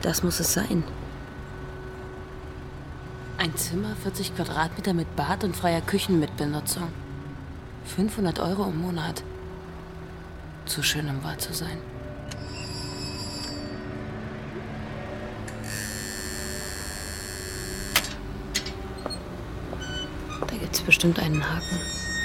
Das muss es sein. Ein Zimmer, 40 Quadratmeter mit Bad und freier Küchenmitbenutzung. 500 € im Monat. Zu schön, um wahr zu sein. Da gibt's bestimmt einen Haken.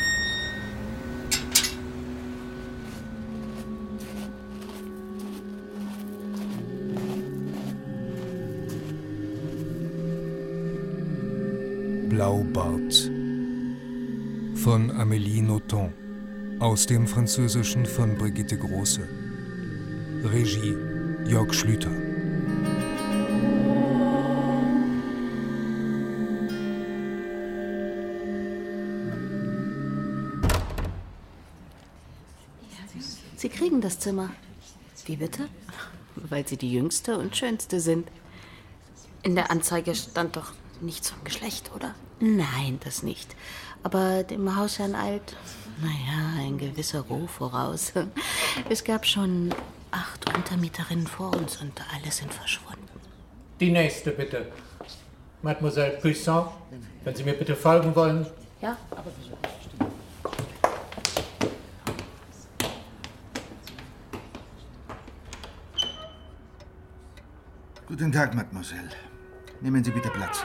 Blaubart von Amélie Nothomb, aus dem Französischen von Brigitte Große. Regie Jörg Schlüter. Sie kriegen das Zimmer. Wie bitte? Weil Sie die Jüngste und Schönste sind. In der Anzeige stand doch nichts vom Geschlecht, oder? Nein, das nicht. Aber dem Hausherrn eilt, ein gewisser Ruf voraus. Es gab schon 8 Untermieterinnen vor uns und alle sind verschwunden. Die nächste, bitte. Mademoiselle Puissant, wenn Sie mir bitte folgen wollen. Ja, aber wieso? Guten Tag, Mademoiselle. Nehmen Sie bitte Platz.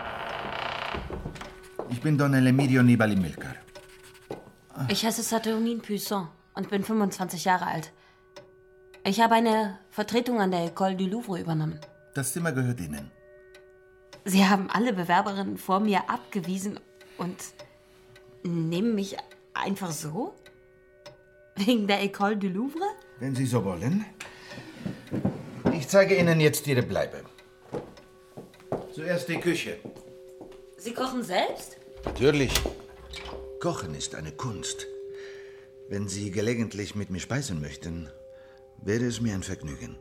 Ich bin Don Elemidio Nibali Milcar. Ich heiße Saturnine Puissant und bin 25 Jahre alt. Ich habe eine Vertretung an der École du Louvre übernommen. Das Zimmer gehört Ihnen. Sie haben alle Bewerberinnen vor mir abgewiesen und nehmen mich einfach so? Wegen der École du Louvre? Wenn Sie so wollen. Ich zeige Ihnen jetzt Ihre Bleibe. Zuerst die Küche. Sie kochen selbst? Natürlich. Kochen ist eine Kunst. Wenn Sie gelegentlich mit mir speisen möchten, wäre es mir ein Vergnügen.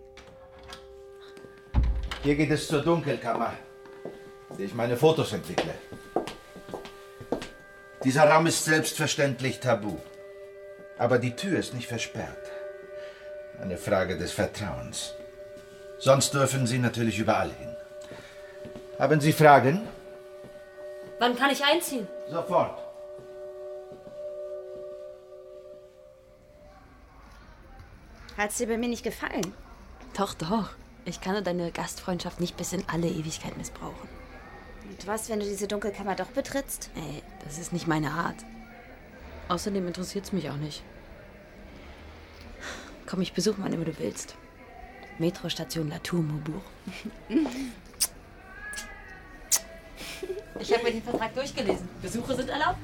Hier geht es zur Dunkelkammer, in der ich meine Fotos entwickle. Dieser Raum ist selbstverständlich tabu. Aber die Tür ist nicht versperrt. Eine Frage des Vertrauens. Sonst dürfen Sie natürlich überall hin. Haben Sie Fragen? Wann kann ich einziehen? Sofort. Hat's dir bei mir nicht gefallen? Doch, doch. Ich kann deine Gastfreundschaft nicht bis in alle Ewigkeit missbrauchen. Und was, wenn du diese Dunkelkammer doch betrittst? Ey, das ist nicht meine Art. Außerdem interessiert's mich auch nicht. Komm, ich besuche mal, wenn du willst. Metrostation La Tour Maubourg. Ich habe mir den Vertrag durchgelesen. Besuche sind erlaubt.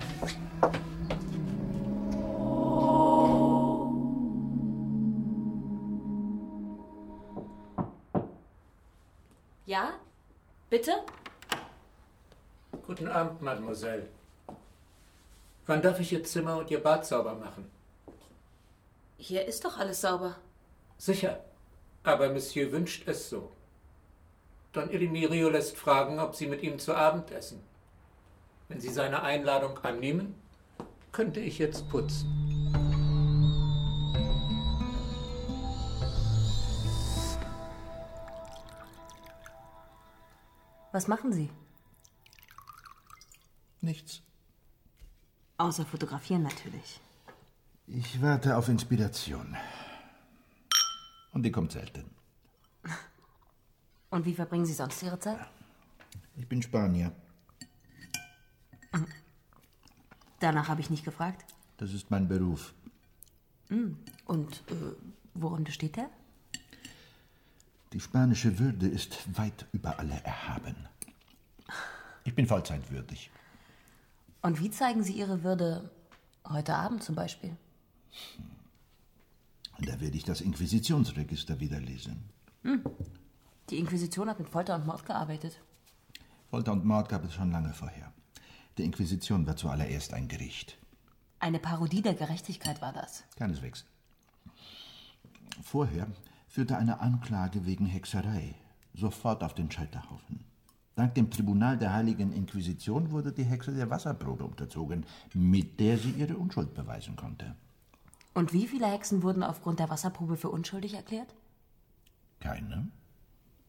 Ja? Bitte? Guten Abend, Mademoiselle. Wann darf ich Ihr Zimmer und Ihr Bad sauber machen? Hier ist doch alles sauber. Sicher, aber Monsieur wünscht es so. Don Elimirio lässt fragen, ob Sie mit ihm zu Abend essen. Wenn Sie seine Einladung annehmen, könnte ich jetzt putzen. Was machen Sie? Nichts. Außer fotografieren natürlich. Ich warte auf Inspiration. Und die kommt selten. Und wie verbringen Sie sonst Ihre Zeit? Ich bin Spanier. Danach habe ich nicht gefragt. Das ist mein Beruf. Und worin besteht der? Die spanische Würde ist weit über alle erhaben. Ich bin vollzeitwürdig. Und wie zeigen Sie Ihre Würde heute Abend zum Beispiel? Da werde ich das Inquisitionsregister wieder lesen. Die Inquisition hat mit Folter und Mord gearbeitet. Folter und Mord gab es schon lange vorher. Die Inquisition war zuallererst ein Gericht. Eine Parodie der Gerechtigkeit war das. Keineswegs. Vorher führte eine Anklage wegen Hexerei sofort auf den Scheiterhaufen. Dank dem Tribunal der Heiligen Inquisition wurde die Hexe der Wasserprobe unterzogen, mit der sie ihre Unschuld beweisen konnte. Und wie viele Hexen wurden aufgrund der Wasserprobe für unschuldig erklärt? Keine.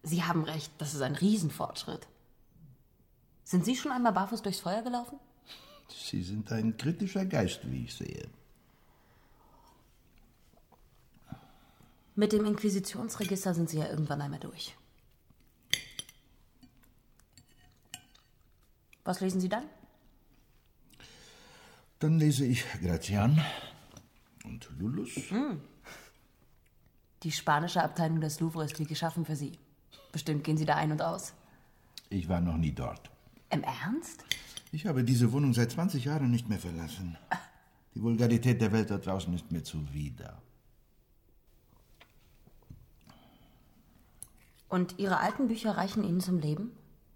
Sie haben recht, das ist ein Riesenfortschritt. Sind Sie schon einmal barfuß durchs Feuer gelaufen? Sie sind ein kritischer Geist, wie ich sehe. Mit dem Inquisitionsregister sind Sie ja irgendwann einmal durch. Was lesen Sie dann? Dann lese ich Gratian und Lullus. Die spanische Abteilung des Louvre ist wie geschaffen für Sie. Bestimmt gehen Sie da ein und aus. Ich war noch nie dort. Im Ernst? Ich habe diese Wohnung seit 20 Jahren nicht mehr verlassen. Die Vulgarität der Welt da draußen ist mir zuwider. Und Ihre alten Bücher reichen Ihnen zum Leben?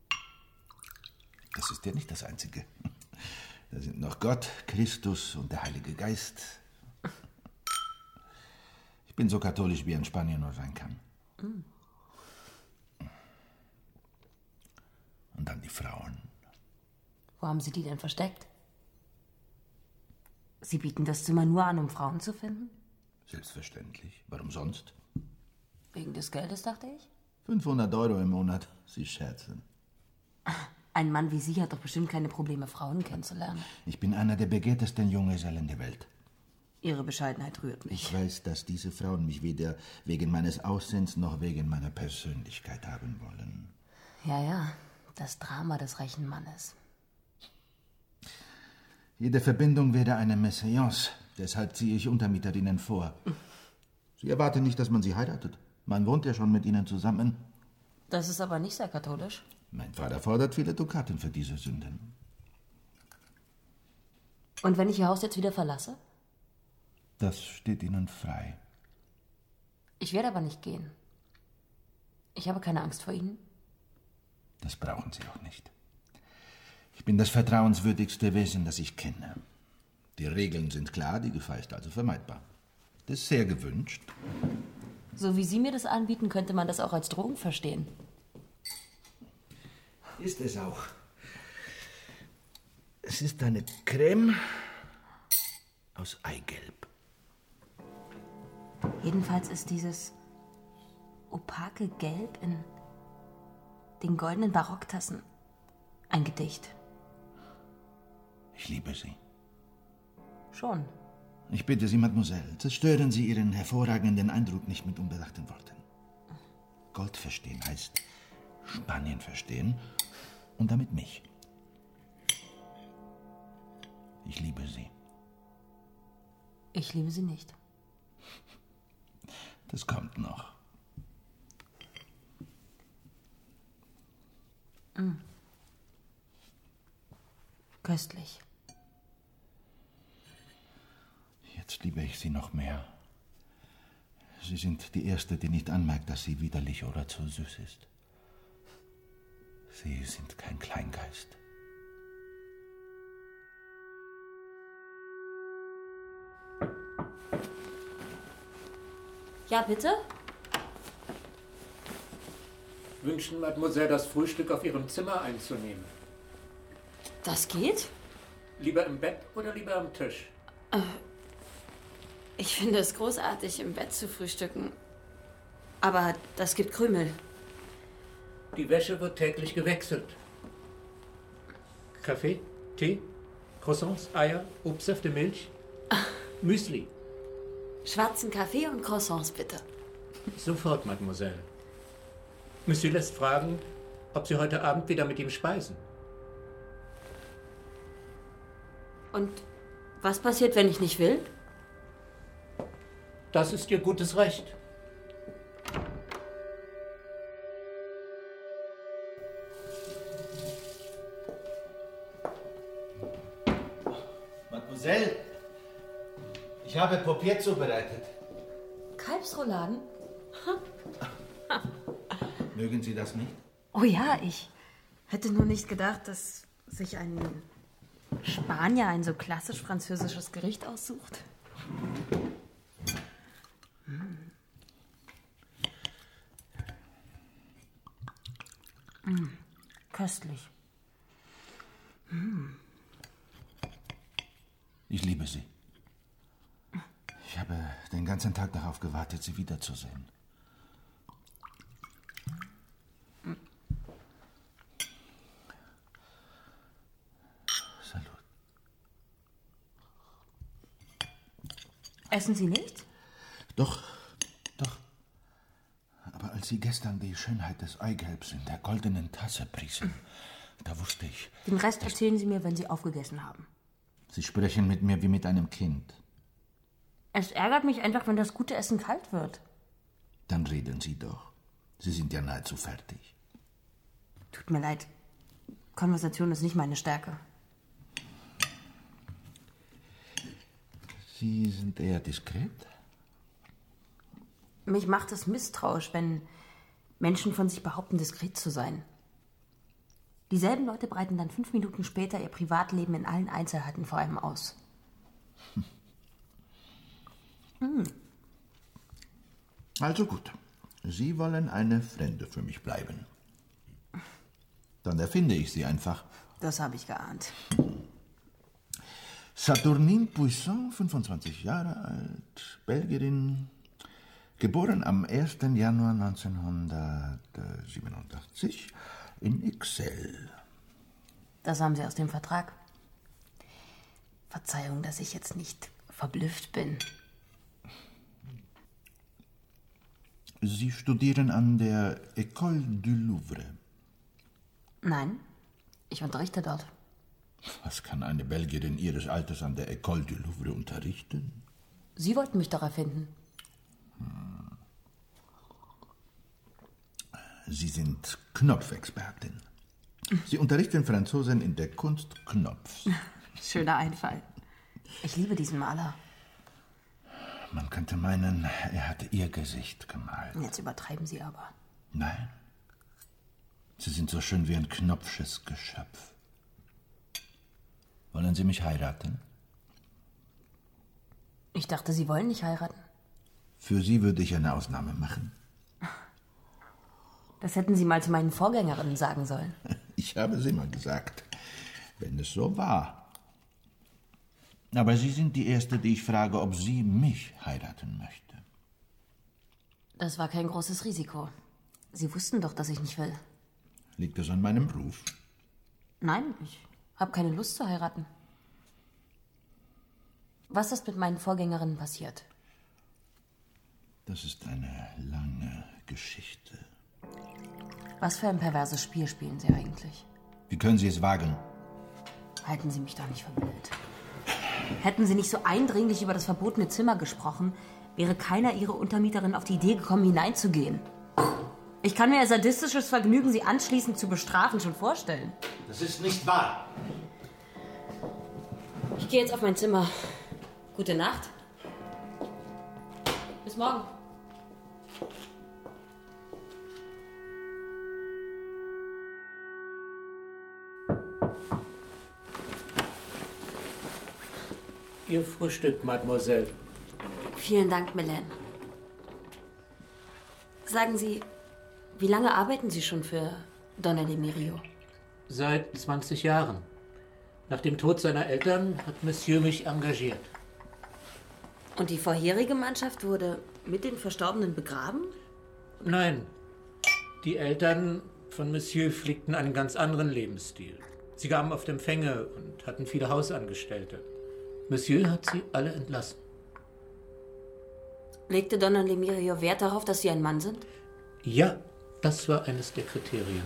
Das ist ja nicht das Einzige. Da sind noch Gott, Christus und der Heilige Geist. Ich bin so katholisch, wie ein Spanier nur sein kann. Und dann die Frauen. Wo haben Sie die denn versteckt? Sie bieten das Zimmer nur an, um Frauen zu finden? Selbstverständlich. Warum sonst? Wegen des Geldes, dachte ich. 500 € im Monat. Sie scherzen. Ein Mann wie Sie hat doch bestimmt keine Probleme, Frauen kennenzulernen. Ich bin einer der begehrtesten Junggesellen der Welt. Ihre Bescheidenheit rührt mich. Ich weiß, dass diese Frauen mich weder wegen meines Aussehens noch wegen meiner Persönlichkeit haben wollen. Ja, das Drama des reichen Mannes. Jede Verbindung wäre eine Mésalliance. Deshalb ziehe ich Untermieterinnen vor. Sie erwarten nicht, dass man sie heiratet. Man wohnt ja schon mit ihnen zusammen. Das ist aber nicht sehr katholisch. Mein Vater fordert viele Dukaten für diese Sünden. Und wenn ich Ihr Haus jetzt wieder verlasse? Das steht Ihnen frei. Ich werde aber nicht gehen. Ich habe keine Angst vor Ihnen. Das brauchen Sie auch nicht. Ich bin das vertrauenswürdigste Wesen, das ich kenne. Die Regeln sind klar, die Gefahr ist also vermeidbar. Das ist sehr gewünscht. So wie Sie mir das anbieten, könnte man das auch als Drohung verstehen. Ist es auch. Es ist eine Creme aus Eigelb. Jedenfalls ist dieses opake Gelb in den goldenen Barocktassen ein Gedicht. Ich liebe Sie. Schon. Ich bitte Sie, Mademoiselle, zerstören Sie Ihren hervorragenden Eindruck nicht mit unbedachten Worten. Gold verstehen heißt Spanien verstehen und damit mich. Ich liebe Sie. Ich liebe Sie nicht. Das kommt noch. Köstlich. Jetzt liebe ich Sie noch mehr. Sie sind die Erste, die nicht anmerkt, dass sie widerlich oder zu süß ist. Sie sind kein Kleingeist. Ja, bitte? Wünschen Mademoiselle, das Frühstück auf ihrem Zimmer einzunehmen? Das geht? Lieber im Bett oder lieber am Tisch? Ich finde es großartig, im Bett zu frühstücken. Aber das gibt Krümel. Die Wäsche wird täglich gewechselt. Kaffee, Tee, Croissants, Eier, Obstsäfte, Milch, Müsli. Schwarzen Kaffee und Croissants, bitte. Sofort, Mademoiselle. Monsieur lässt fragen, ob Sie heute Abend wieder mit ihm speisen. Und was passiert, wenn ich nicht will? Das ist Ihr gutes Recht. Mademoiselle, ich habe Paupier zubereitet. Kalbsrouladen? Mögen Sie das nicht? Oh ja, ich hätte nur nicht gedacht, dass sich ein Spanier ein so klassisch französisches Gericht aussucht. Köstlich. Ich liebe Sie. Ich habe den ganzen Tag darauf gewartet, Sie wiederzusehen. Essen Sie nicht? Doch. Aber als Sie gestern die Schönheit des Eigelbs in der goldenen Tasse priesen, da wusste ich... Den Rest erzählen Sie mir, wenn Sie aufgegessen haben. Sie sprechen mit mir wie mit einem Kind. Es ärgert mich einfach, wenn das gute Essen kalt wird. Dann reden Sie doch. Sie sind ja nahezu fertig. Tut mir leid. Konversation ist nicht meine Stärke. Sie sind eher diskret? Mich macht es misstrauisch, wenn Menschen von sich behaupten, diskret zu sein. Dieselben Leute breiten dann 5 Minuten später ihr Privatleben in allen Einzelheiten vor einem aus. Also gut. Sie wollen eine Fremde für mich bleiben. Dann erfinde ich sie einfach. Das habe ich geahnt. Saturnine Puissant, 25 Jahre alt, Belgierin, geboren am 1. Januar 1987 in Ixelles. Das haben Sie aus dem Vertrag. Verzeihung, dass ich jetzt nicht verblüfft bin. Sie studieren an der École du Louvre. Nein, ich unterrichte dort. Was kann eine Belgierin Ihres Alters an der École du Louvre unterrichten? Sie wollten mich doch erfinden. Sie sind Knopfexpertin. Sie unterrichten Franzosen in der Kunst Knopfs. Schöner Einfall. Ich liebe diesen Maler. Man könnte meinen, er hatte Ihr Gesicht gemalt. Jetzt übertreiben Sie aber. Nein. Sie sind so schön wie ein knopfsches Geschöpf. Wollen Sie mich heiraten? Ich dachte, Sie wollen nicht heiraten. Für Sie würde ich eine Ausnahme machen. Das hätten Sie mal zu meinen Vorgängerinnen sagen sollen. Ich habe es immer gesagt, wenn es so war. Aber Sie sind die Erste, die ich frage, ob sie mich heiraten möchte. Das war kein großes Risiko. Sie wussten doch, dass ich nicht will. Liegt es an meinem Ruf? Nein, ich habe keine Lust zu heiraten. Was ist mit meinen Vorgängerinnen passiert? Das ist eine lange Geschichte. Was für ein perverses Spiel spielen Sie eigentlich? Wie können Sie es wagen? Halten Sie mich doch nicht für blöd. Hätten Sie nicht so eindringlich über das verbotene Zimmer gesprochen, wäre keiner Ihrer Untermieterinnen auf die Idee gekommen, hineinzugehen. Ich kann mir Ihr sadistisches Vergnügen, Sie anschließend zu bestrafen, schon vorstellen. Das ist nicht wahr. Ich gehe jetzt auf mein Zimmer. Gute Nacht. Bis morgen. Ihr Frühstück, Mademoiselle. Vielen Dank, Melaine. Sagen Sie, wie lange arbeiten Sie schon für Don Elimerio? Seit 20 Jahren. Nach dem Tod seiner Eltern hat Monsieur mich engagiert. Und die vorherige Mannschaft wurde mit den Verstorbenen begraben? Nein, die Eltern von Monsieur pflegten einen ganz anderen Lebensstil. Sie gaben oft Empfänge und hatten viele Hausangestellte. Monsieur hat sie alle entlassen. Legte Don Elimerio Wert darauf, dass Sie ein Mann sind? Ja, das war eines der Kriterien.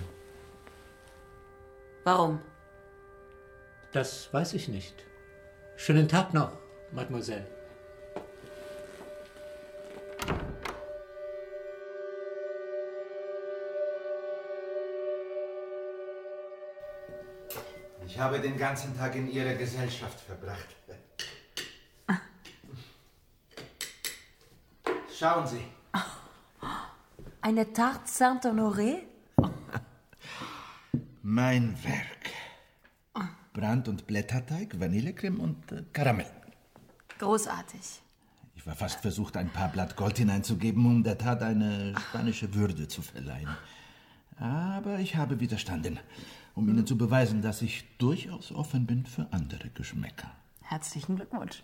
Warum? Das weiß ich nicht. Schönen Tag noch, Mademoiselle. Ich habe den ganzen Tag in Ihrer Gesellschaft verbracht. Schauen Sie. Eine Tarte Saint-Honoré? Mein Werk. Brand- und Blätterteig, Vanillecreme und Karamell. Großartig. Ich war fast versucht, ein paar Blatt Gold hineinzugeben, um der Tat eine spanische Würde zu verleihen. Aber ich habe widerstanden, um Ihnen zu beweisen, dass ich durchaus offen bin für andere Geschmäcker. Herzlichen Glückwunsch.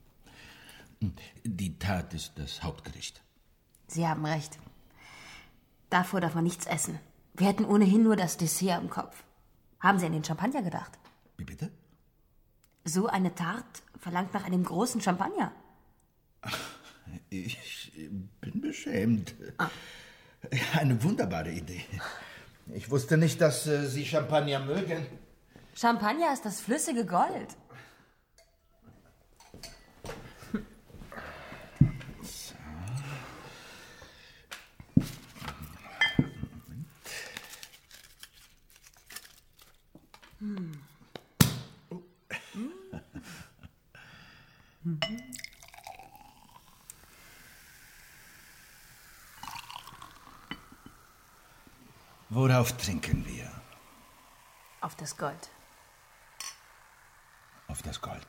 Die Tat ist das Hauptgericht. Sie haben recht. Davor darf man nichts essen. Wir hätten ohnehin nur das Dessert im Kopf. Haben Sie an den Champagner gedacht? Wie bitte? So eine Tarte verlangt nach einem großen Champagner. Ich bin beschämt. Eine wunderbare Idee. Ich wusste nicht, dass Sie Champagner mögen. Champagner ist das flüssige Gold. Worauf trinken wir? Auf das Gold. Auf das Gold.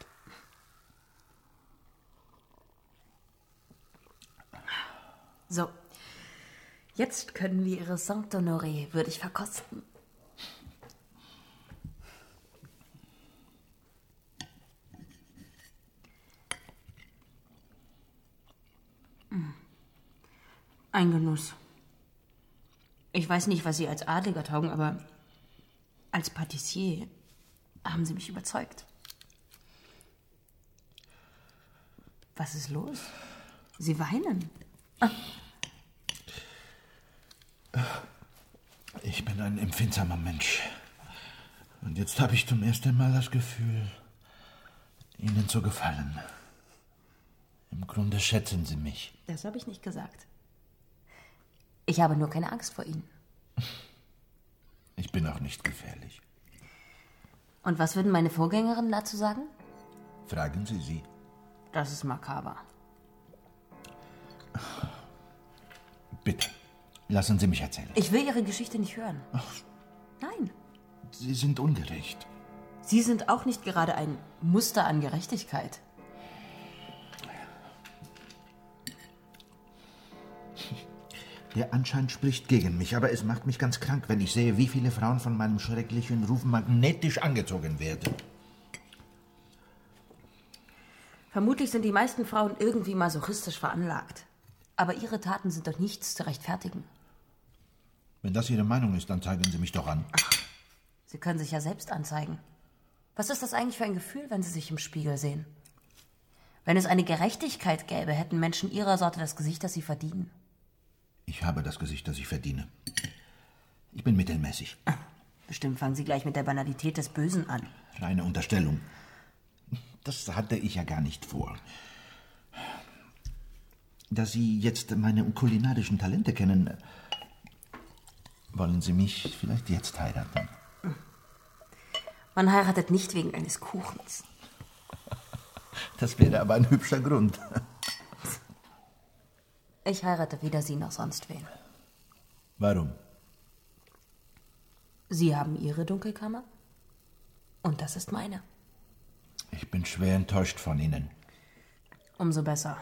So, jetzt können wir Ihre Saint-Honoré würdig verkosten. Ein Genuss. Ich weiß nicht, was Sie als Adliger taugen, aber als Patissier haben Sie mich überzeugt. Was ist los? Sie weinen. Ich bin ein empfindsamer Mensch. Und jetzt habe ich zum ersten Mal das Gefühl, Ihnen zu gefallen. Im Grunde schätzen Sie mich. Das habe ich nicht gesagt. Ich habe nur keine Angst vor Ihnen. Ich bin auch nicht gefährlich. Und was würden meine Vorgängerinnen dazu sagen? Fragen Sie sie. Das ist makaber. Bitte, lassen Sie mich erzählen. Ich will Ihre Geschichte nicht hören. Nein. Sie sind ungerecht. Sie sind auch nicht gerade ein Muster an Gerechtigkeit. Der Anschein spricht gegen mich, aber es macht mich ganz krank, wenn ich sehe, wie viele Frauen von meinem schrecklichen Ruf magnetisch angezogen werden. Vermutlich sind die meisten Frauen irgendwie masochistisch veranlagt. Aber ihre Taten sind doch nichts zu rechtfertigen. Wenn das Ihre Meinung ist, dann zeigen Sie mich doch an. Ach, Sie können sich ja selbst anzeigen. Was ist das eigentlich für ein Gefühl, wenn Sie sich im Spiegel sehen? Wenn es eine Gerechtigkeit gäbe, hätten Menschen Ihrer Sorte das Gesicht, das sie verdienen. Ich habe das Gesicht, das ich verdiene. Ich bin mittelmäßig. Bestimmt fangen Sie gleich mit der Banalität des Bösen an. Reine Unterstellung. Das hatte ich ja gar nicht vor. Da Sie jetzt meine kulinarischen Talente kennen, wollen Sie mich vielleicht jetzt heiraten? Man heiratet nicht wegen eines Kuchens. Das wäre aber ein hübscher Grund. Ich heirate weder Sie noch sonst wen. Warum? Sie haben Ihre Dunkelkammer und das ist meine. Ich bin schwer enttäuscht von Ihnen. Umso besser.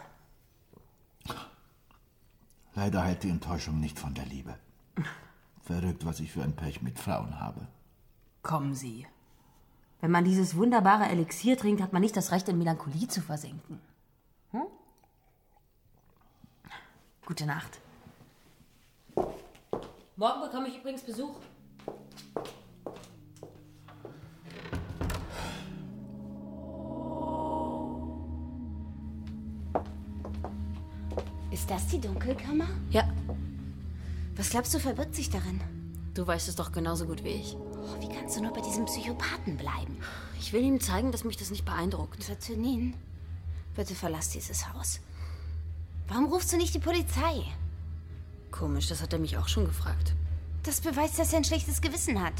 Leider heilt die Enttäuschung nicht von der Liebe. Verrückt, was ich für ein Pech mit Frauen habe. Kommen Sie. Wenn man dieses wunderbare Elixier trinkt, hat man nicht das Recht, in Melancholie zu versinken. Hm? Gute Nacht. Morgen bekomme ich übrigens Besuch. Ist das die Dunkelkammer? Ja, Was glaubst du, verbirgt sich darin? du weißt es doch genauso gut wie ich. Oh, wie kannst du nur bei diesem Psychopathen bleiben? Ich will ihm zeigen, dass mich das nicht beeindruckt. Saturnin, bitte verlass dieses Haus. Warum rufst du nicht die Polizei? Komisch, das hat er mich auch schon gefragt. Das beweist, dass er ein schlechtes Gewissen hat.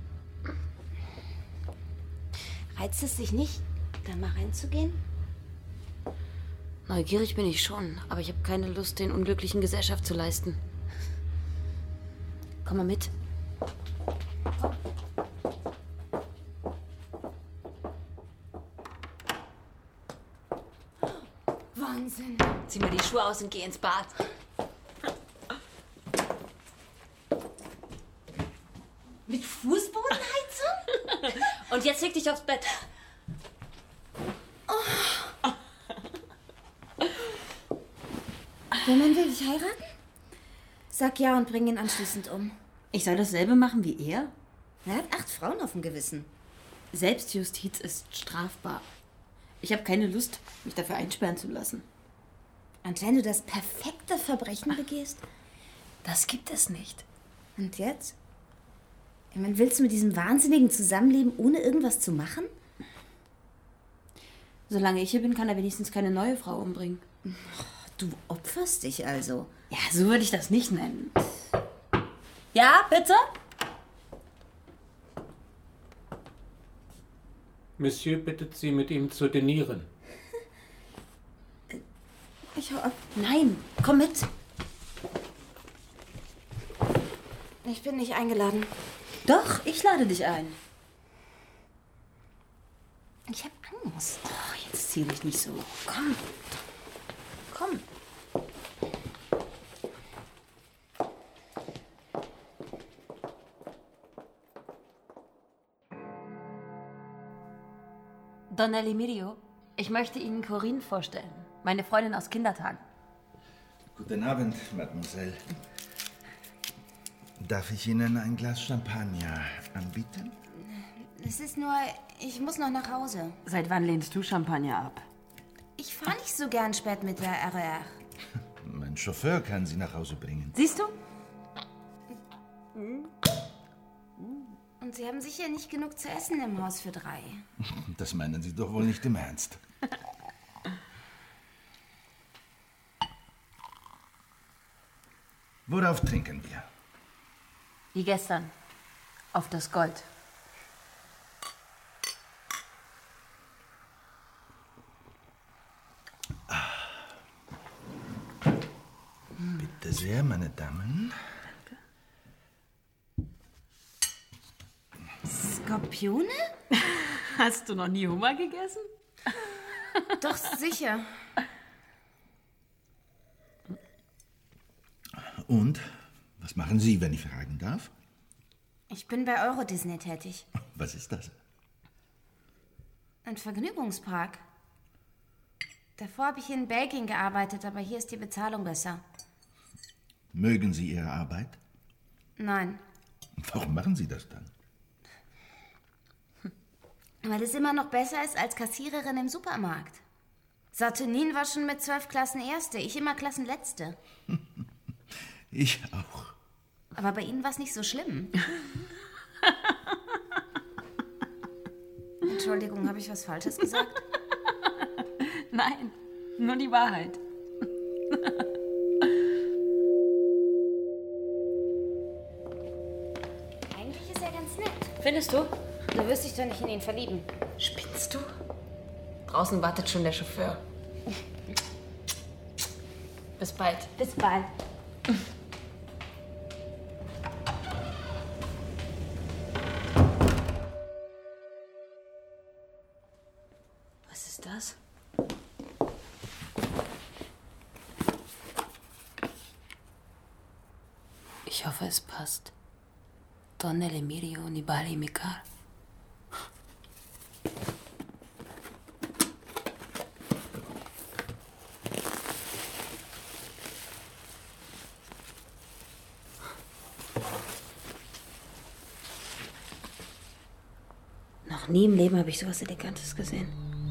Reizt es dich nicht, da mal reinzugehen? Neugierig bin ich schon, aber ich habe keine Lust, den Unglücklichen Gesellschaft zu leisten. Komm mal mit. Wahnsinn. Zieh mir die Schuhe aus und geh ins Bad. Mit Fußbodenheizung? Und jetzt leg dich aufs Bett. Der Mann will dich heiraten? Sag ja und bring ihn anschließend um. Ich soll dasselbe machen wie er? Er hat 8 Frauen auf dem Gewissen. Selbstjustiz ist strafbar. Ich habe keine Lust, mich dafür einsperren zu lassen. Und wenn du das perfekte Verbrechen begehst? Das gibt es nicht. Und jetzt? Ich meine, willst du mit diesem Wahnsinnigen zusammenleben, ohne irgendwas zu machen? Solange ich hier bin, kann er wenigstens keine neue Frau umbringen. Du opferst dich also. Ja, so würde ich das nicht nennen. Ja, bitte? Monsieur bittet Sie, mit ihm zu dinieren. Nein, komm mit. Ich bin nicht eingeladen. Doch, ich lade dich ein. Ich habe Angst. Oh, jetzt zieh dich nicht so. Komm. Komm. Don Elimirio, ich möchte Ihnen Corinne vorstellen. Meine Freundin aus Kindertagen. Guten Abend, Mademoiselle. Darf ich Ihnen ein Glas Champagner anbieten? Es ist nur, ich muss noch nach Hause. Seit wann lehnst du Champagner ab? Ich fahre nicht so gern spät mit der RR. Mein Chauffeur kann Sie nach Hause bringen. Siehst du? Und Sie haben sicher nicht genug zu essen im Haus für 3. Das meinen Sie doch wohl nicht im Ernst. Worauf trinken wir? Wie gestern. Auf das Gold. Bitte sehr, meine Damen. Skorpione? Hast du noch nie Hummer gegessen? Doch, sicher. Und? Was machen Sie, wenn ich fragen darf? Ich bin bei Euro Disney tätig. Was ist das? Ein Vergnügungspark. Davor habe ich in Belgien gearbeitet, aber hier ist die Bezahlung besser. Mögen Sie Ihre Arbeit? Nein, Warum machen Sie das dann? weil es immer noch besser ist als Kassiererin im Supermarkt. Saturnin war schon mit 12 Klassen Erste, ich immer Klassenletzte. Ich auch. Aber bei Ihnen war es nicht so schlimm. Entschuldigung, habe ich was Falsches gesagt? Nein, nur die Wahrheit. Eigentlich ist er ganz nett. Findest du? Da wirst dich doch nicht in ihn verlieben. Spinnst du? Draußen wartet schon der Chauffeur. Bis bald. Bis bald. Was ist das? Ich hoffe, es passt. Don Elimirio Nibali Mikar. Noch nie im Leben habe ich sowas Elegantes gesehen.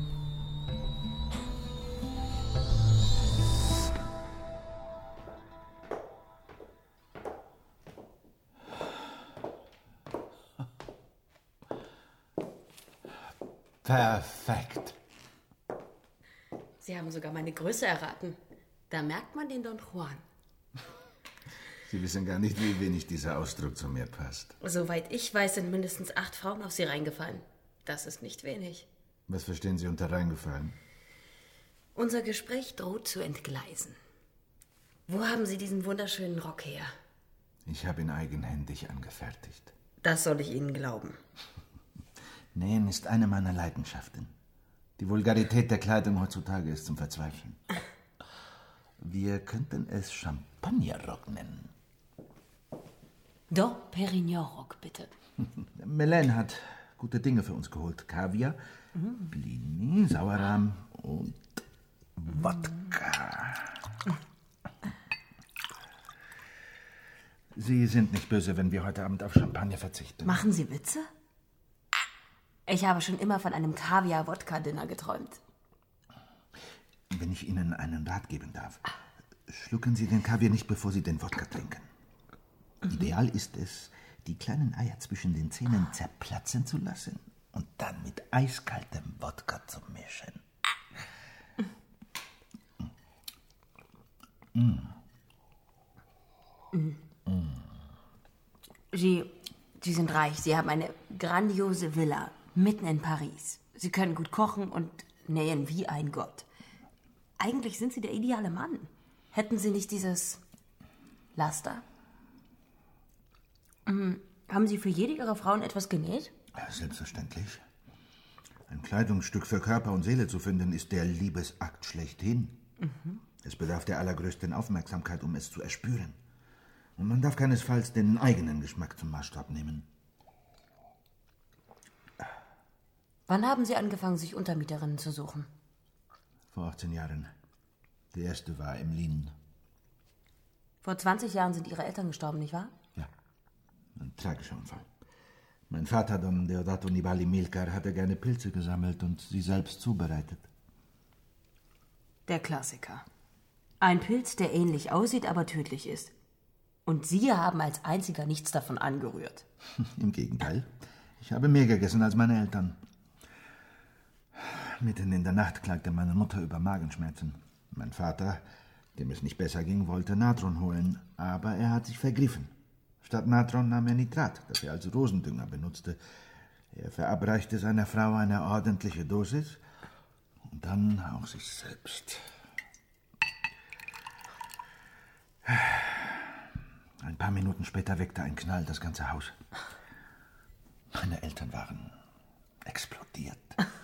Perfekt. Sie haben sogar meine Größe erraten. Da merkt man den Don Juan. Sie wissen gar nicht, wie wenig dieser Ausdruck zu mir passt. Soweit ich weiß, sind mindestens 8 Frauen auf Sie reingefallen. Das ist nicht wenig. Was verstehen Sie unter reingefallen? Unser Gespräch droht zu entgleisen. Wo haben Sie diesen wunderschönen Rock her? Ich habe ihn eigenhändig angefertigt. Das soll ich Ihnen glauben. Nähen ist eine meiner Leidenschaften. Die Vulgarität der Kleidung heutzutage ist zum Verzweifeln. Wir könnten es Champagnerrock nennen. Dom Perignon Rock, bitte. Melaine hat gute Dinge für uns geholt. Kaviar, Blini, Sauerrahm und Wodka. Sie sind nicht böse, wenn wir heute Abend auf Champagner verzichten. Machen Sie Witze? Ich habe schon immer von einem Kaviar-Wodka-Dinner geträumt. wenn ich Ihnen einen Rat geben darf. Schlucken Sie den Kaviar nicht, bevor Sie den Wodka trinken. Ideal ist es, die kleinen Eier zwischen den Zähnen zerplatzen zu lassen und dann mit eiskaltem Wodka zu mischen. Sie sind reich. Sie haben eine grandiose Villa mitten in Paris. Sie können gut kochen und nähen wie ein Gott. Eigentlich sind Sie der ideale Mann. Hätten Sie nicht dieses Laster? Haben Sie für jede Ihrer Frauen etwas genäht? Ja, selbstverständlich. Ein Kleidungsstück für Körper und Seele zu finden, ist der Liebesakt schlechthin. Es bedarf der allergrößten Aufmerksamkeit, um es zu erspüren. Und man darf keinesfalls den eigenen Geschmack zum Maßstab nehmen. Wann haben Sie angefangen, sich Untermieterinnen zu suchen? Vor 18 Jahren. Die erste war Emmeline. Vor 20 Jahren sind Ihre Eltern gestorben, nicht wahr? Ja, ein tragischer Unfall. Mein Vater, Don Deodato Nibali Milcar, hatte gerne Pilze gesammelt und sie selbst zubereitet. Der Klassiker. Ein Pilz, der ähnlich aussieht, aber tödlich ist. Und Sie haben als einziger nichts davon angerührt. Im Gegenteil. Ich habe mehr gegessen als meine Eltern. Mitten in der Nacht klagte meine Mutter über Magenschmerzen. Mein Vater, dem es nicht besser ging, wollte Natron holen, aber er hat sich vergriffen. Statt Natron nahm er Nitrat, das er als Rosendünger benutzte. Er verabreichte seiner Frau eine ordentliche Dosis und dann auch sich selbst. Ein paar Minuten später weckte ein Knall das ganze Haus. Meine Eltern waren explodiert.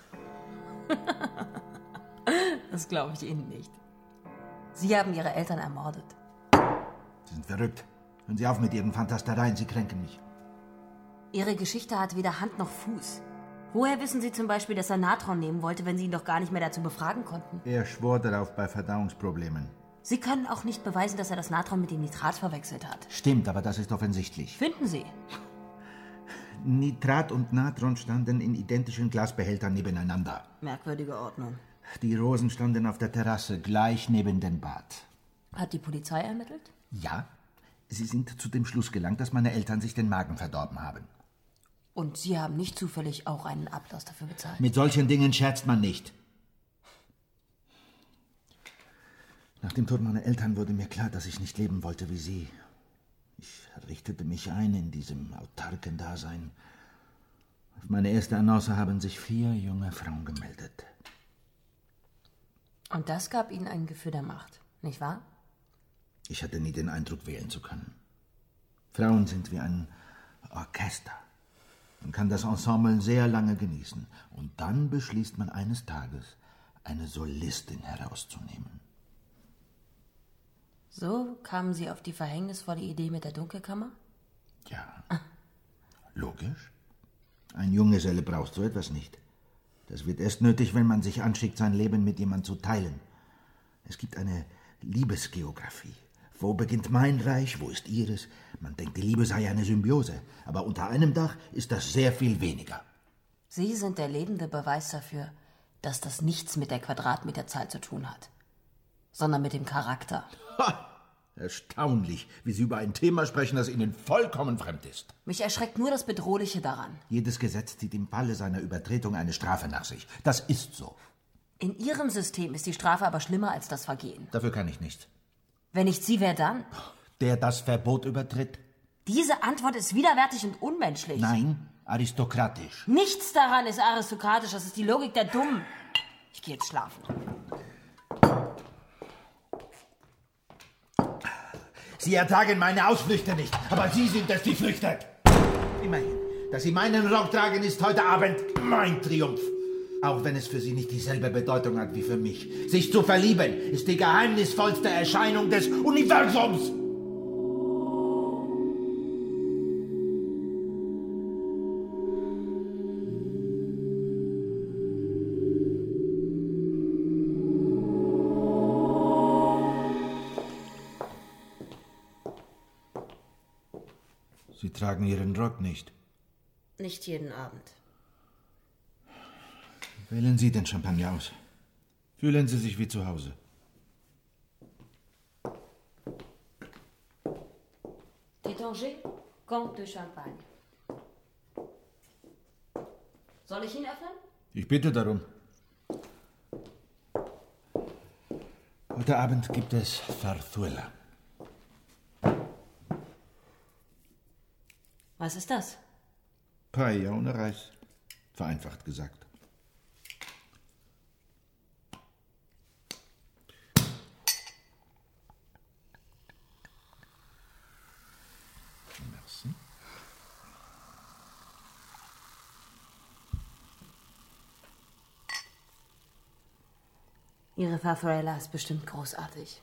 Das glaube ich Ihnen nicht. Sie haben Ihre Eltern ermordet. Sie sind verrückt. Hören Sie auf mit Ihren Fantastereien, Sie kränken mich. Ihre Geschichte hat weder Hand noch Fuß. Woher wissen Sie zum Beispiel, dass er Natron nehmen wollte, wenn Sie ihn doch gar nicht mehr dazu befragen konnten? Er schwor darauf bei Verdauungsproblemen. Sie können auch nicht beweisen, dass er das Natron mit dem Nitrat verwechselt hat. Stimmt, aber das ist offensichtlich. Finden Sie? Nitrat und Natron standen in identischen Glasbehältern nebeneinander. Merkwürdige Ordnung. Die Rosen standen auf der Terrasse, gleich neben dem Bad. Hat die Polizei ermittelt? Ja, sie sind zu dem Schluss gelangt, dass meine Eltern sich den Magen verdorben haben. Und Sie haben nicht zufällig auch einen Ablass dafür bezahlt? Mit solchen Dingen scherzt man nicht. Nach dem Tod meiner Eltern wurde mir klar, dass ich nicht leben wollte wie sie. Ich richtete mich ein in diesem autarken Dasein. Auf meine erste Annonce haben sich 4 junge Frauen gemeldet. Und das gab Ihnen ein Gefühl der Macht, nicht wahr? Ich hatte nie den Eindruck, wählen zu können. Frauen sind wie ein Orchester. Man kann das Ensemble sehr lange genießen. Und dann beschließt man eines Tages, eine Solistin herauszunehmen. So kamen Sie auf die verhängnisvolle Idee mit der Dunkelkammer? Ja, logisch. Ein Junggeselle braucht so etwas nicht. Das wird erst nötig, wenn man sich anschickt, sein Leben mit jemandem zu teilen. Es gibt eine Liebesgeografie. Wo beginnt mein Reich, wo ist Ihres? Man denkt, die Liebe sei eine Symbiose. Aber unter einem Dach ist das sehr viel weniger. Sie sind der lebende Beweis dafür, dass das nichts mit der Quadratmeterzahl zu tun hat, sondern mit dem Charakter. Ha! Erstaunlich, wie Sie über ein Thema sprechen, das Ihnen vollkommen fremd ist. Mich erschreckt nur das Bedrohliche daran. Jedes Gesetz zieht im Falle seiner Übertretung eine Strafe nach sich. Das ist so. In Ihrem System ist die Strafe aber schlimmer als das Vergehen. Dafür kann ich nichts. Wenn nicht Sie, wer dann? Der das Verbot übertritt. Diese Antwort ist widerwärtig und unmenschlich. Nein, aristokratisch. Nichts daran ist aristokratisch, das ist die Logik der Dummen. Ich gehe jetzt schlafen. Sie ertragen meine Ausflüchte nicht, aber Sie sind es, die flüchtet. Immerhin, dass Sie meinen Rock tragen, ist heute Abend mein Triumph. Auch wenn es für Sie nicht dieselbe Bedeutung hat wie für mich. Sich zu verlieben ist die geheimnisvollste Erscheinung des Universums. Sie tragen Ihren Rock nicht. Nicht jeden Abend. Wählen Sie den Champagner aus. Fühlen Sie sich wie zu Hause. Tétanger, Comte de Champagne. Soll ich ihn öffnen? Ich bitte darum. Heute Abend gibt es Zarzuela. Was ist das? Paella ohne Reis. Vereinfacht gesagt. Merci. Ihre Farfarella ist bestimmt großartig.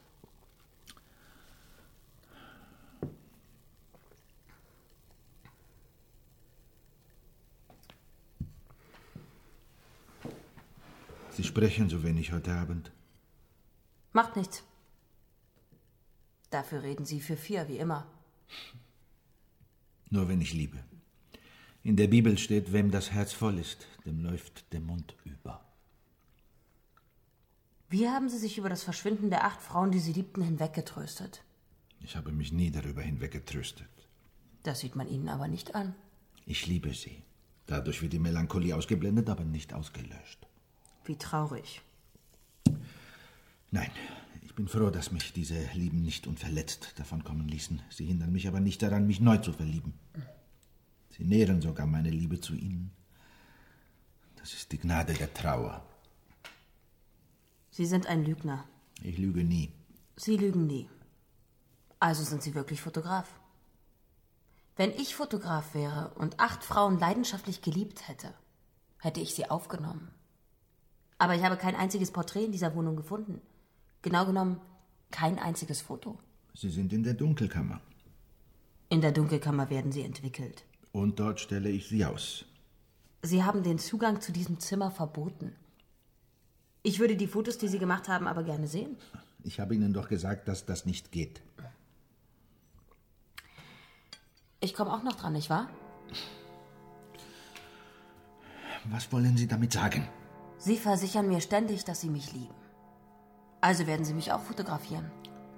Sie sprechen so wenig heute Abend. Macht nichts. Dafür reden Sie für 4, wie immer. Nur wenn ich liebe. In der Bibel steht, wem das Herz voll ist, dem läuft der Mund über. Wie haben Sie sich über das Verschwinden der 8 Frauen, die Sie liebten, hinweggetröstet? Ich habe mich nie darüber hinweggetröstet. Das sieht man Ihnen aber nicht an. Ich liebe sie. Dadurch wird die Melancholie ausgeblendet, aber nicht ausgelöscht. Wie traurig. Nein, ich bin froh, dass mich diese Lieben nicht unverletzt davonkommen ließen. Sie hindern mich aber nicht daran, mich neu zu verlieben. Sie nähren sogar meine Liebe zu ihnen. Das ist die Gnade der Trauer. Sie sind ein Lügner. Ich lüge nie. Sie lügen nie. Also sind Sie wirklich Fotograf. Wenn ich Fotograf wäre und 8 Frauen leidenschaftlich geliebt hätte, hätte ich sie aufgenommen. Aber ich habe kein einziges Porträt in dieser Wohnung gefunden. Genau genommen, kein einziges Foto. Sie sind in der Dunkelkammer. In der Dunkelkammer werden sie entwickelt. Und dort stelle ich sie aus. Sie haben den Zugang zu diesem Zimmer verboten. Ich würde die Fotos, die Sie gemacht haben, aber gerne sehen. Ich habe Ihnen doch gesagt, dass das nicht geht. Ich komme auch noch dran, nicht wahr? Was wollen Sie damit sagen? Sie versichern mir ständig, dass Sie mich lieben. Also werden Sie mich auch fotografieren.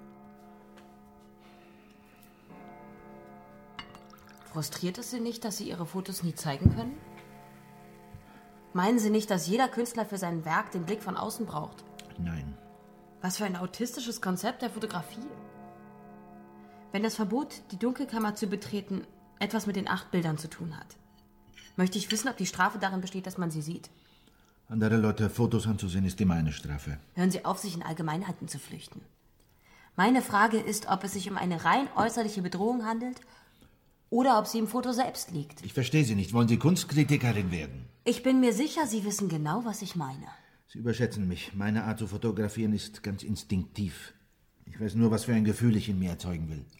Frustriert es Sie nicht, dass Sie Ihre Fotos nie zeigen können? Meinen Sie nicht, dass jeder Künstler für sein Werk den Blick von außen braucht? Nein. Was für ein autistisches Konzept der Fotografie. Wenn das Verbot, die Dunkelkammer zu betreten, etwas mit den 8 Bildern zu tun hat, möchte ich wissen, ob die Strafe darin besteht, dass man sie sieht. Andere Leute Fotos anzusehen, ist immer eine Strafe. Hören Sie auf, sich in Allgemeinheiten zu flüchten. Meine Frage ist, ob es sich um eine rein äußerliche Bedrohung handelt oder ob sie im Foto selbst liegt. Ich verstehe Sie nicht. Wollen Sie Kunstkritikerin werden? Ich bin mir sicher, Sie wissen genau, was ich meine. Sie überschätzen mich. Meine Art zu fotografieren ist ganz instinktiv. Ich weiß nur, was für ein Gefühl ich in mir erzeugen will.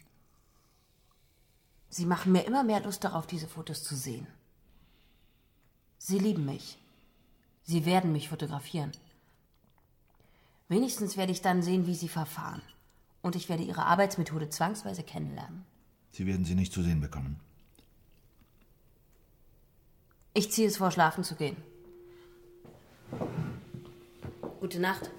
Sie machen mir immer mehr Lust darauf, diese Fotos zu sehen. Sie lieben mich. Sie werden mich fotografieren. Wenigstens werde ich dann sehen, wie Sie verfahren. Und ich werde Ihre Arbeitsmethode zwangsweise kennenlernen. Sie werden sie nicht zu sehen bekommen. Ich ziehe es vor, schlafen zu gehen. Gute Nacht.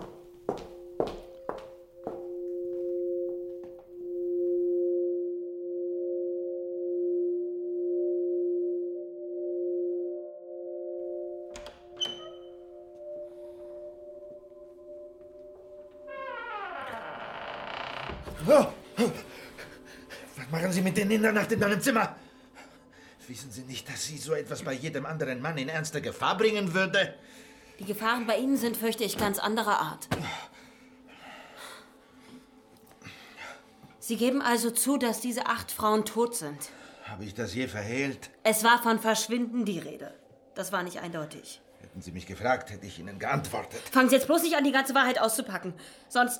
Was machen Sie mit denen in der Nacht in deinem Zimmer? Wissen Sie nicht, dass Sie so etwas bei jedem anderen Mann in ernste Gefahr bringen würde? Die Gefahren bei Ihnen sind, fürchte ich, ganz anderer Art. Sie geben also zu, dass diese 8 Frauen tot sind. Habe ich das je verhehlt? Es war von Verschwinden die Rede. Das war nicht eindeutig. Hätten Sie mich gefragt, hätte ich Ihnen geantwortet. Fangen Sie jetzt bloß nicht an, die ganze Wahrheit auszupacken. Sonst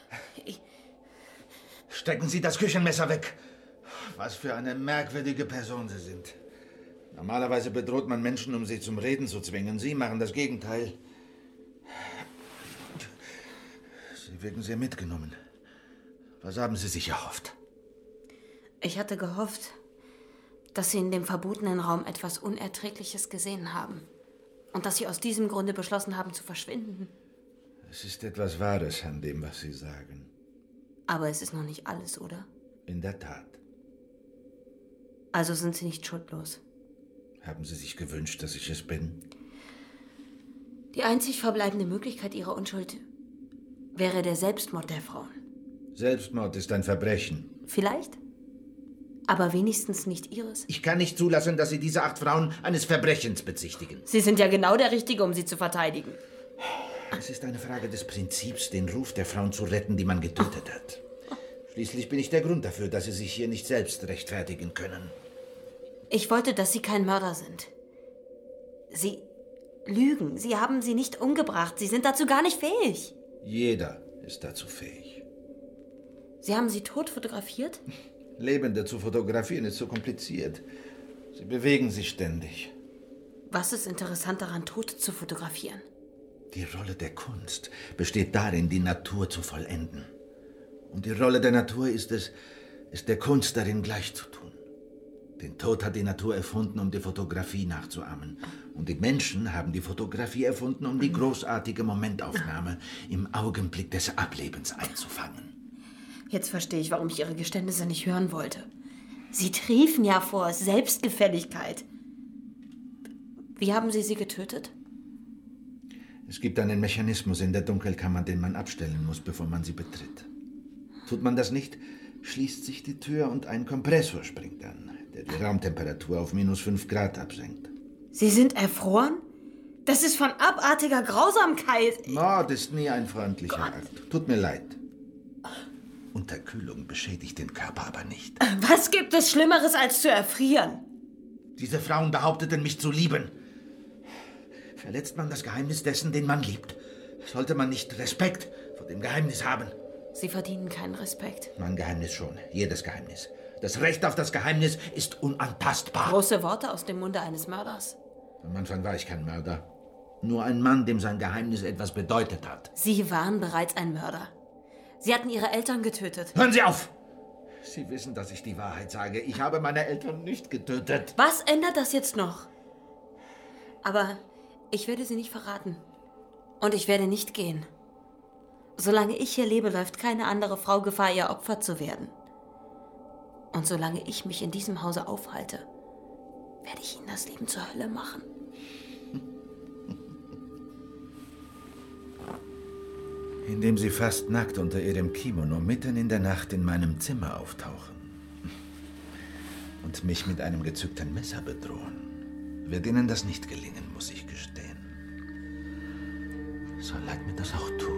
Stecken Sie das Küchenmesser weg. Was für eine merkwürdige Person Sie sind. Normalerweise bedroht man Menschen, um sie zum Reden zu zwingen. Sie machen das Gegenteil. Sie wirken sehr mitgenommen. Was haben Sie sich erhofft? Ich hatte gehofft, dass Sie in dem verbotenen Raum etwas Unerträgliches gesehen haben. Und dass Sie aus diesem Grunde beschlossen haben, zu verschwinden. Es ist etwas Wahres an dem, was Sie sagen. Aber es ist noch nicht alles, oder? In der Tat. Also sind Sie nicht schuldlos. Haben Sie sich gewünscht, dass ich es bin? Die einzig verbleibende Möglichkeit Ihrer Unschuld wäre der Selbstmord der Frauen. Selbstmord ist ein Verbrechen. Vielleicht, aber wenigstens nicht Ihres. Ich kann nicht zulassen, dass Sie diese 8 Frauen eines Verbrechens bezichtigen. Sie sind ja genau der Richtige, um sie zu verteidigen. Es ist eine Frage des Prinzips, den Ruf der Frauen zu retten, die man getötet hat. Schließlich bin ich der Grund dafür, dass Sie sich hier nicht selbst rechtfertigen können. Ich wollte, dass Sie kein Mörder sind. Sie lügen. Sie haben sie nicht umgebracht. Sie sind dazu gar nicht fähig. Jeder ist dazu fähig. Sie haben sie tot fotografiert? Lebende zu fotografieren ist so kompliziert. Sie bewegen sich ständig. Was ist interessant daran, Tote zu fotografieren? Die Rolle der Kunst besteht darin, die Natur zu vollenden. Und die Rolle der Natur ist es, der Kunst darin gleich zu tun. Den Tod hat die Natur erfunden, um die Fotografie nachzuahmen. Und die Menschen haben die Fotografie erfunden, um die großartige Momentaufnahme im Augenblick des Ablebens einzufangen. Jetzt verstehe ich, warum ich Ihre Geständnisse nicht hören wollte. Sie triefen ja vor Selbstgefälligkeit. Wie haben Sie sie getötet? Es gibt einen Mechanismus in der Dunkelkammer, den man abstellen muss, bevor man sie betritt. Tut man das nicht, schließt sich die Tür und ein Kompressor springt an, der die Raumtemperatur auf -5 Grad absenkt. Sie sind erfroren? Das ist von abartiger Grausamkeit. Mord ist nie ein freundlicher Akt. Tut mir leid. Unterkühlung beschädigt den Körper aber nicht. Was gibt es Schlimmeres, als zu erfrieren? Diese Frauen behaupteten, mich zu lieben. Verletzt man das Geheimnis dessen, den man liebt? Sollte man nicht Respekt vor dem Geheimnis haben? Sie verdienen keinen Respekt. Mein Geheimnis schon. Jedes Geheimnis. Das Recht auf das Geheimnis ist unantastbar. Große Worte aus dem Munde eines Mörders. Am Anfang war ich kein Mörder. Nur ein Mann, dem sein Geheimnis etwas bedeutet hat. Sie waren bereits ein Mörder. Sie hatten Ihre Eltern getötet. Hören Sie auf! Sie wissen, dass ich die Wahrheit sage. Ich habe meine Eltern nicht getötet. Was ändert das jetzt noch? Aber ich werde Sie nicht verraten. Und ich werde nicht gehen. Solange ich hier lebe, läuft keine andere Frau Gefahr, ihr Opfer zu werden. Und solange ich mich in diesem Hause aufhalte, werde ich Ihnen das Leben zur Hölle machen. Indem Sie fast nackt unter Ihrem Kimono mitten in der Nacht in meinem Zimmer auftauchen und mich mit einem gezückten Messer bedrohen, wird Ihnen das nicht gelingen, muss ich gestehen. So leid mir das auch tut.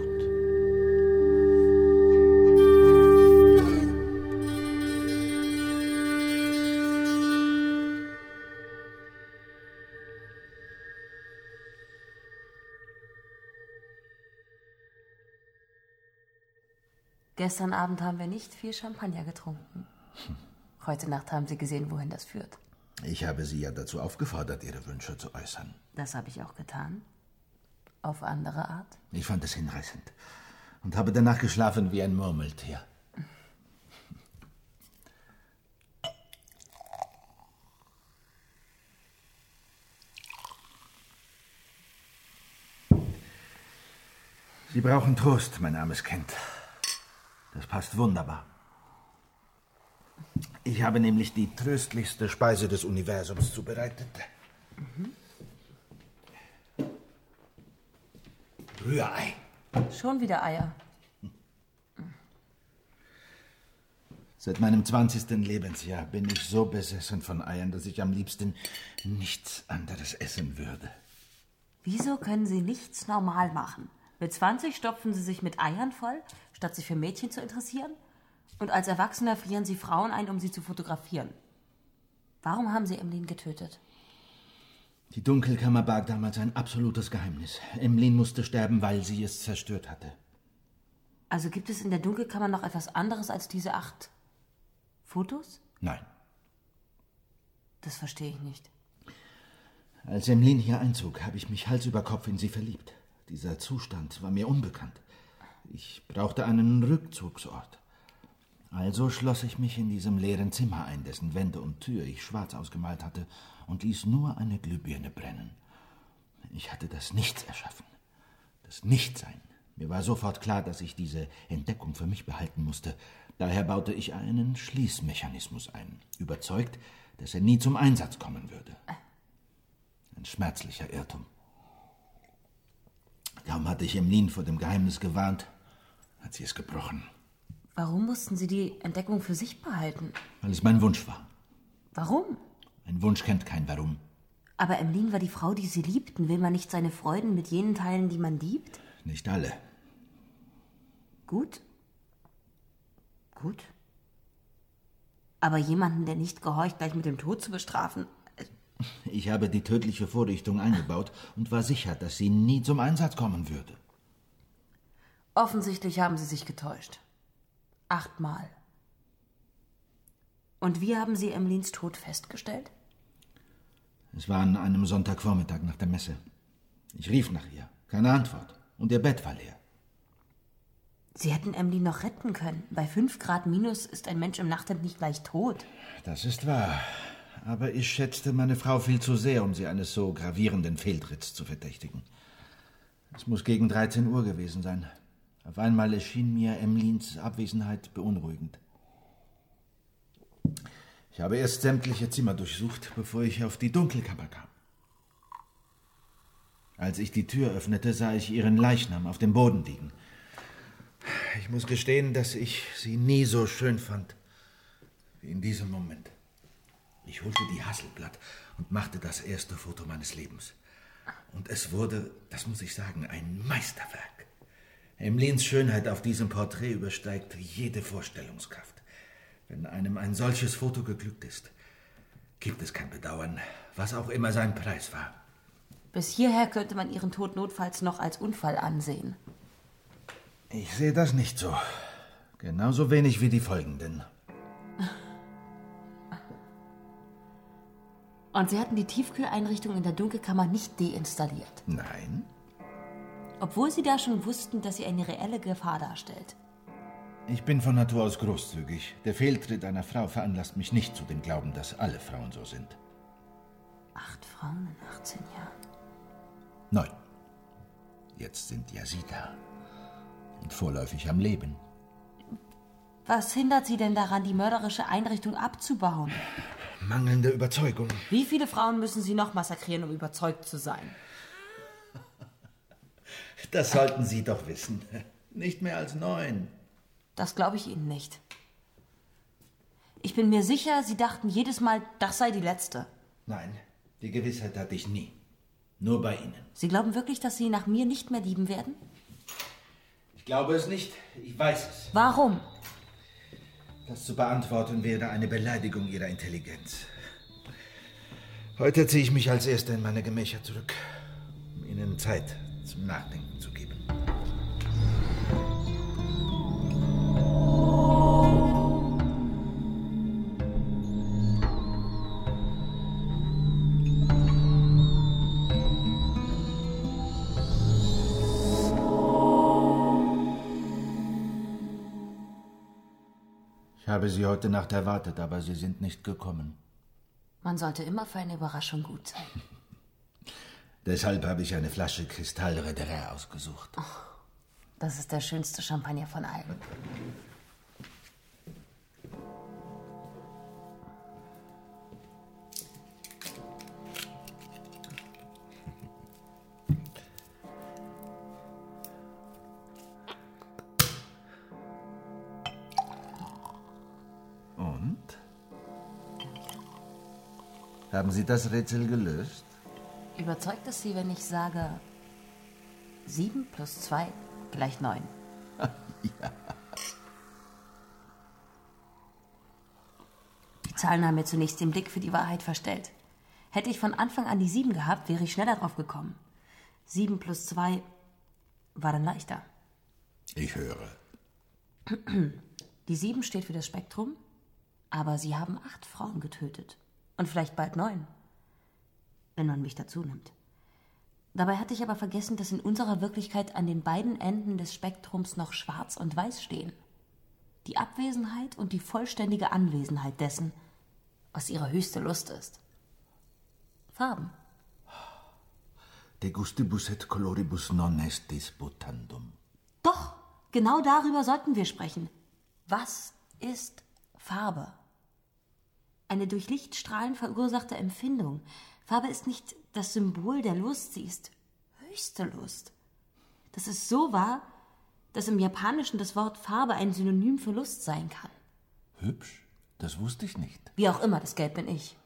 Gestern Abend haben wir nicht viel Champagner getrunken. Heute Nacht haben Sie gesehen, wohin das führt. Ich habe Sie ja dazu aufgefordert, Ihre Wünsche zu äußern. Das habe ich auch getan. Auf andere Art. Ich fand es hinreißend und habe danach geschlafen wie ein Murmeltier. Sie brauchen Trost, mein armes Kind. Das passt wunderbar. Ich habe nämlich die tröstlichste Speise des Universums zubereitet. Rührei. Schon wieder Eier. Seit meinem 20. Lebensjahr bin ich so besessen von Eiern, dass ich am liebsten nichts anderes essen würde. Wieso können Sie nichts normal machen? Mit 20 stopfen Sie sich mit Eiern voll, statt sich für Mädchen zu interessieren? Und als Erwachsener frieren Sie Frauen ein, um sie zu fotografieren. Warum haben Sie Emmeline getötet? Die Dunkelkammer barg damals ein absolutes Geheimnis. Emmeline musste sterben, weil sie es zerstört hatte. Also gibt es in der Dunkelkammer noch etwas anderes als diese 8 Fotos? Nein. Das verstehe ich nicht. Als Emmeline hier einzog, habe ich mich Hals über Kopf in sie verliebt. Dieser Zustand war mir unbekannt. Ich brauchte einen Rückzugsort. Also schloss ich mich in diesem leeren Zimmer ein, dessen Wände und Tür ich schwarz ausgemalt hatte, und ließ nur eine Glühbirne brennen. Ich hatte das Nichts erschaffen. Das Nichtsein Mir war sofort klar, dass ich diese Entdeckung für mich behalten musste. Daher baute ich einen Schließmechanismus ein, überzeugt, dass er nie zum Einsatz kommen würde. Ein schmerzlicher Irrtum. Kaum hatte ich Emmeline vor dem Geheimnis gewarnt, hat sie es gebrochen. Warum mussten Sie die Entdeckung für sich behalten? Weil es mein Wunsch war. Warum? Ein Wunsch kennt kein Warum. Aber Emmeline war die Frau, die Sie liebten. Will man nicht seine Freuden mit jenen teilen, die man liebt? Nicht alle. Gut. Gut. Aber jemanden, der nicht gehorcht, gleich mit dem Tod zu bestrafen... Ich habe die tödliche Vorrichtung eingebaut und war sicher, dass sie nie zum Einsatz kommen würde. Offensichtlich haben Sie sich getäuscht. 8 Mal. Und wie haben Sie Emmelines Tod festgestellt? Es war an einem Sonntagvormittag nach der Messe. Ich rief nach ihr. Keine Antwort. Und ihr Bett war leer. Sie hätten Emmeline noch retten können. Bei 5 Grad minus ist ein Mensch im Nachthemd nicht gleich tot. Das ist wahr. Aber ich schätzte meine Frau viel zu sehr, um sie eines so gravierenden Fehltritts zu verdächtigen. Es muss gegen 13 Uhr gewesen sein. Auf einmal erschien mir Emmelines Abwesenheit beunruhigend. Ich habe erst sämtliche Zimmer durchsucht, bevor ich auf die Dunkelkammer kam. Als ich die Tür öffnete, sah ich ihren Leichnam auf dem Boden liegen. Ich muss gestehen, dass ich sie nie so schön fand wie in diesem Moment. Ich holte die Hasselblatt und machte das erste Foto meines Lebens. Und es wurde, das muss ich sagen, ein Meisterwerk. Emmelines Schönheit auf diesem Porträt übersteigt jede Vorstellungskraft. Wenn einem ein solches Foto geglückt ist, gibt es kein Bedauern, was auch immer sein Preis war. Bis hierher könnte man Ihren Tod notfalls noch als Unfall ansehen. Ich sehe das nicht so. Genauso wenig wie die folgenden. Und Sie hatten die Tiefkühleinrichtung in der Dunkelkammer nicht deinstalliert? Nein. Obwohl Sie da schon wussten, dass sie eine reelle Gefahr darstellt? Ich bin von Natur aus großzügig. Der Fehltritt einer Frau veranlasst mich nicht zu dem Glauben, dass alle Frauen so sind. 8 Frauen in 18 Jahren. 9. Jetzt sind ja Sie da. Und vorläufig am Leben. Was hindert Sie denn daran, die mörderische Einrichtung abzubauen? Mangelnde Überzeugung. Wie viele Frauen müssen Sie noch massakrieren, um überzeugt zu sein? Das sollten Sie doch wissen. Nicht mehr als 9. Das glaube ich Ihnen nicht. Ich bin mir sicher, Sie dachten jedes Mal, das sei die letzte. Nein, die Gewissheit hatte ich nie. Nur bei Ihnen. Sie glauben wirklich, dass Sie nach mir nicht mehr lieben werden? Ich glaube es nicht. Ich weiß es. Warum? Das zu beantworten wäre eine Beleidigung Ihrer Intelligenz. Heute ziehe ich mich als Erster in meine Gemächer zurück, um Ihnen Zeit zum Nachdenken zu geben. Ich habe Sie heute Nacht erwartet, aber Sie sind nicht gekommen. Man sollte immer für eine Überraschung gut sein. Deshalb habe ich eine Flasche Cristal Rederer ausgesucht. Oh, das ist der schönste Champagner von allen. Und? Haben Sie das Rätsel gelöst? Überzeugt es Sie, wenn ich sage, 7 plus 2 gleich 9? Ja. Die Zahlen haben mir zunächst den Blick für die Wahrheit verstellt. Hätte ich von Anfang an die 7 gehabt, wäre ich schneller drauf gekommen. 7 plus 2 war dann leichter. Ich höre. Die 7 steht für das Spektrum, aber Sie haben 8 Frauen getötet. Und vielleicht bald 9. Wenn man mich dazu nimmt. Dabei hatte ich aber vergessen, dass in unserer Wirklichkeit an den beiden Enden des Spektrums noch Schwarz und Weiß stehen. Die Abwesenheit und die vollständige Anwesenheit dessen, was ihre höchste Lust ist. Farben. De gustibus et coloribus non est disputandum. Doch, genau darüber sollten wir sprechen. Was ist Farbe? Eine durch Lichtstrahlen verursachte Empfindung. Farbe ist nicht das Symbol der Lust, sie ist höchste Lust. Das ist so wahr, dass im Japanischen das Wort Farbe ein Synonym für Lust sein kann. Hübsch, das wusste ich nicht. Wie auch immer, das Gelb bin ich.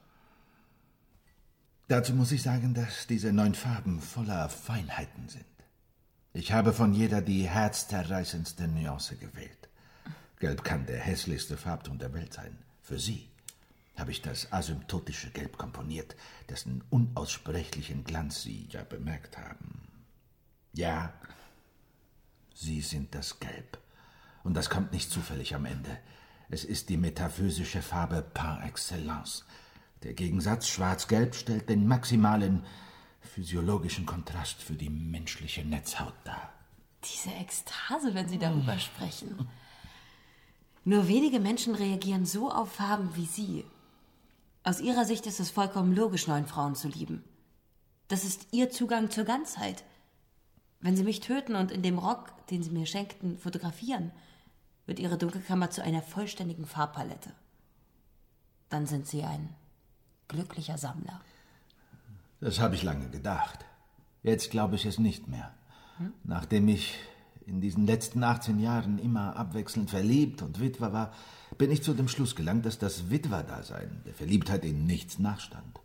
Dazu muss ich sagen, dass diese 9 Farben voller Feinheiten sind. Ich habe von jeder die herzzerreißendste Nuance gewählt. Gelb kann der hässlichste Farbton der Welt sein. Für Sie habe ich das asymptotische Gelb komponiert, dessen unaussprechlichen Glanz Sie ja bemerkt haben. Ja, Sie sind das Gelb. Und das kommt nicht zufällig am Ende. Es ist die metaphysische Farbe par excellence. Der Gegensatz Schwarz-Gelb stellt den maximalen physiologischen Kontrast für die menschliche Netzhaut dar. Diese Ekstase, wenn Sie darüber sprechen. Nur wenige Menschen reagieren so auf Farben wie Sie. Aus Ihrer Sicht ist es vollkommen logisch, 9 Frauen zu lieben. Das ist Ihr Zugang zur Ganzheit. Wenn Sie mich töten und in dem Rock, den Sie mir schenkten, fotografieren, wird Ihre Dunkelkammer zu einer vollständigen Farbpalette. Dann sind Sie ein glücklicher Sammler. Das habe ich lange gedacht. Jetzt glaube ich es nicht mehr. Nachdem ich in diesen letzten 18 Jahren immer abwechselnd verliebt und Witwer war, bin ich zu dem Schluss gelangt, dass das Witwerdasein der Verliebtheit in nichts nachstand.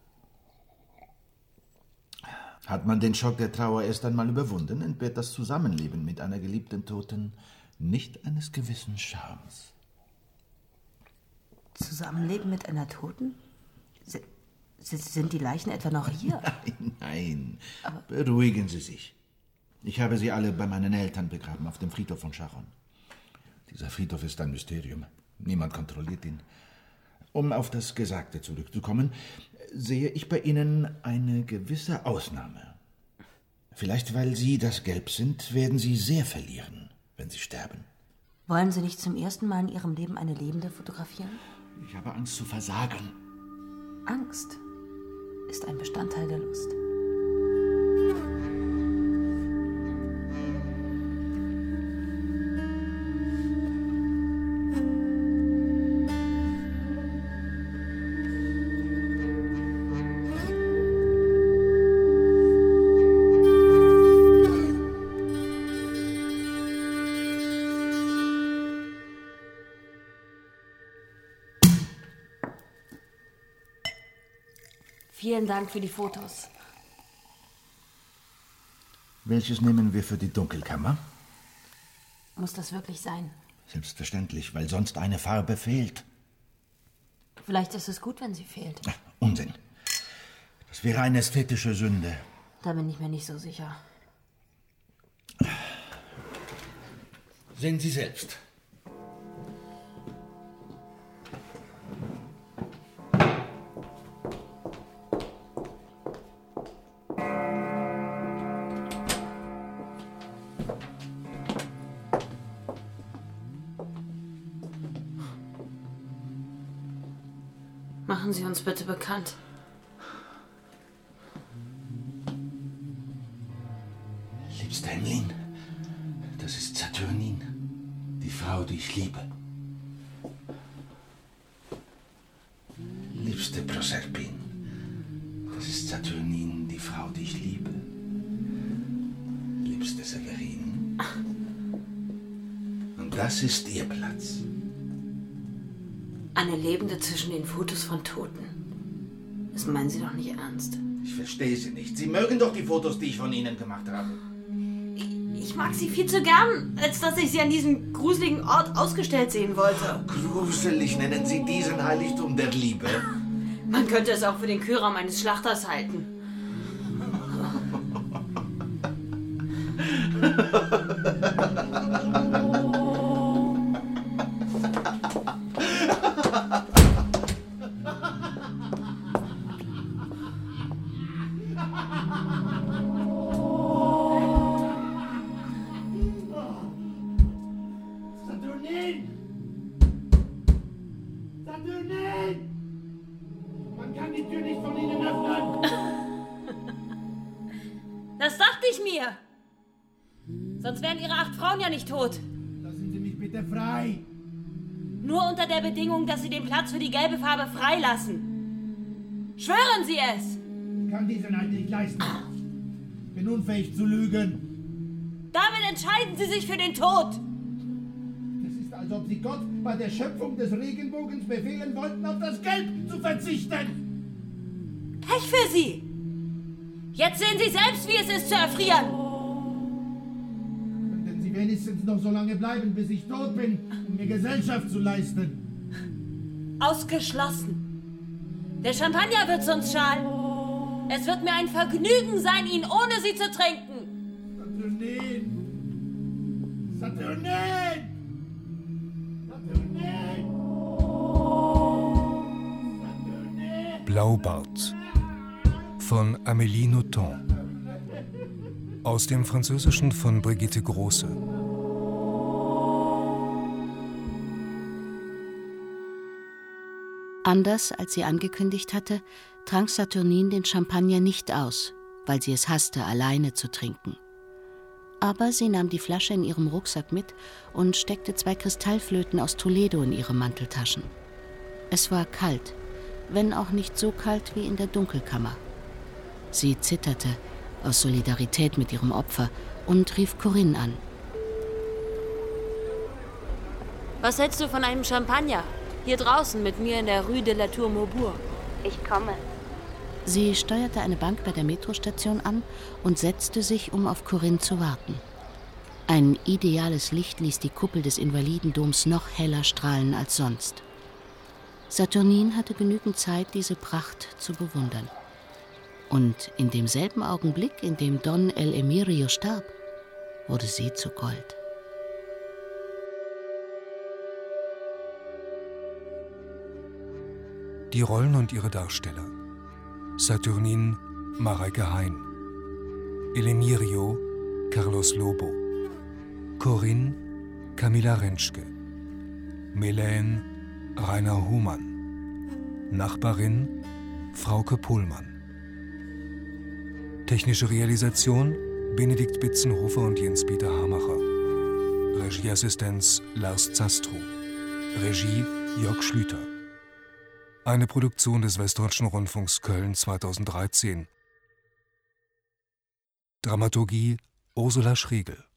Hat man den Schock der Trauer erst einmal überwunden, entbehrt das Zusammenleben mit einer geliebten Toten nicht eines gewissen Charmes. Zusammenleben mit einer Toten? Sind die Leichen etwa noch hier? Nein. Aber beruhigen Sie sich. Ich habe sie alle bei meinen Eltern begraben, auf dem Friedhof von Charon. Dieser Friedhof ist ein Mysterium. Niemand kontrolliert ihn. Um auf das Gesagte zurückzukommen, sehe ich bei Ihnen eine gewisse Ausnahme. Vielleicht, weil Sie das Gelb sind, werden Sie sehr verlieren, wenn Sie sterben. Wollen Sie nicht zum ersten Mal in Ihrem Leben eine Lebende fotografieren? Ich habe Angst zu versagen. Angst ist ein Bestandteil der Lust. Vielen Dank für die Fotos. Welches nehmen wir für die Dunkelkammer? Muss das wirklich sein? Selbstverständlich, weil sonst eine Farbe fehlt. Vielleicht ist es gut, wenn sie fehlt. Ach, Unsinn. Das wäre eine ästhetische Sünde. Da bin ich mir nicht so sicher. Sehen Sie selbst. Machen Sie uns bitte bekannt. Liebste Emmeline, das ist Saturnin, die Frau, die ich liebe. Liebste Proserpine, das ist Saturnin, die Frau, die ich liebe. Liebste Severin, und das ist ihr Platz. Eine Lebende zwischen den Fotos von Toten. Das meinen Sie doch nicht ernst. Ich verstehe Sie nicht. Sie mögen doch die Fotos, die ich von Ihnen gemacht habe. Ich mag sie viel zu gern, als dass ich sie an diesem gruseligen Ort ausgestellt sehen wollte. Gruselig nennen Sie diesen Heiligtum der Liebe? Man könnte es auch für den Kühlraum eines Schlachters halten. Das dachte ich mir. Sonst wären Ihre 8 Frauen ja nicht tot. Lassen Sie mich bitte frei. Nur unter der Bedingung, dass Sie den Platz für die gelbe Farbe freilassen. Schwören Sie es! Ich kann diesen Eid nicht leisten. Bin unfähig zu lügen. Damit entscheiden Sie sich für den Tod. Es ist, als ob Sie Gott bei der Schöpfung des Regenbogens befehlen wollten, auf das Gelb zu verzichten. Pech für Sie! Jetzt sehen Sie selbst, wie es ist zu erfrieren. Könnten Sie wenigstens noch so lange bleiben, bis ich tot bin, um mir Gesellschaft zu leisten? Ausgeschlossen. Der Champagner wird uns schalen. Es wird mir ein Vergnügen sein, ihn ohne Sie zu trinken. Saturnin! Saturnin! Saturnin! Saturnin! Blaubart von Amélie Nothomb. Aus dem Französischen von Brigitte Große. Anders als sie angekündigt hatte, trank Saturnin den Champagner nicht aus, weil sie es hasste, alleine zu trinken. Aber sie nahm die Flasche in ihrem Rucksack mit und steckte 2 Kristallflöten aus Toledo in ihre Manteltaschen. Es war kalt, wenn auch nicht so kalt wie in der Dunkelkammer. Sie zitterte aus Solidarität mit ihrem Opfer und rief Corinne an. Was hältst du von einem Champagner? Hier draußen mit mir in der Rue de la Tour Maubourg. Ich komme. Sie steuerte eine Bank bei der Metrostation an und setzte sich, um auf Corinne zu warten. Ein ideales Licht ließ die Kuppel des Invalidendoms noch heller strahlen als sonst. Saturnin hatte genügend Zeit, diese Pracht zu bewundern. Und in demselben Augenblick, in dem Don El Emirio starb, wurde sie zu Gold. Die Rollen und ihre Darsteller: Saturnin, Mareike Hein; El Emirio, Carlos Lobo; Corinne, Camilla Rentschke; Melaine, Rainer Humann; Nachbarin, Frauke Pohlmann. Technische Realisation: Benedikt Bitzenhofer und Jens-Peter Hamacher. Regieassistenz: Lars Zastrow. Regie: Jörg Schlüter. Eine Produktion des Westdeutschen Rundfunks Köln 2013. Dramaturgie: Ursula Schregel.